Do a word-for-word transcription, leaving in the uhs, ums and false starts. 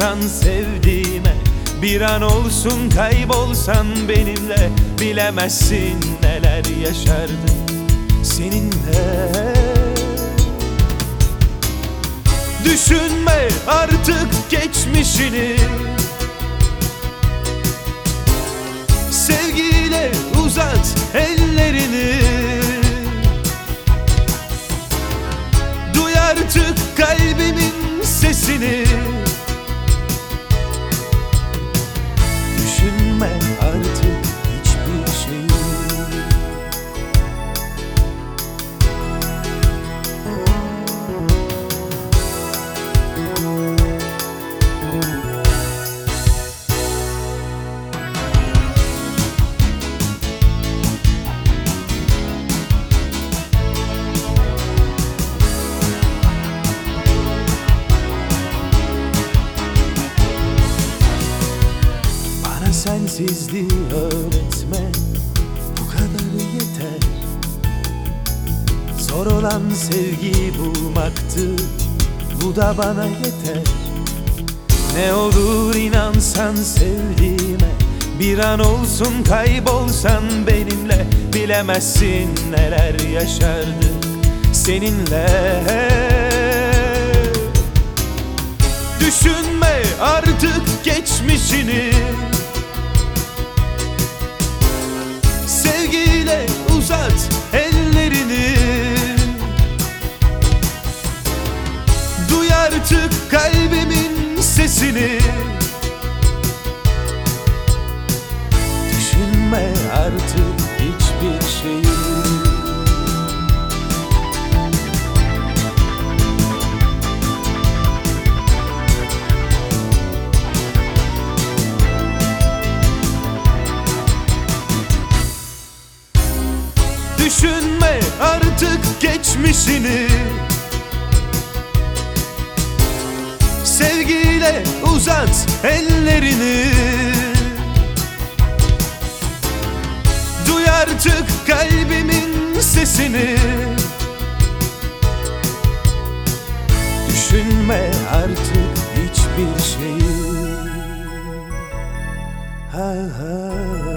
olsan sevdiğime, bir an olsun kaybolsan benimle, bilemezsin neler yaşardım seninle. Düşünme artık geçmişini, sevgiyle uzat ellerini. Duy artık kalbimin sesini. Düşünme artık hiçbir şeyi. Sensizliği öğretme, bu kadar yeter. Zor olan sevgiyi bulmaktı, bu da bana yeter. Ne olur inansan sevdiğime, bir an olsun kaybolsan benimle, bilemezsin neler yaşardık seninle. Düşünme artık geçmişini, sevgiyle uzat ellerini. Duy artık kalbimin sesini. Düşünme artık hiçbir şeyi. Düşünme artık geçmişini, sevgiyle uzat ellerini. Duy artık kalbimin sesini. Düşünme artık hiçbir şeyi. Ha ha.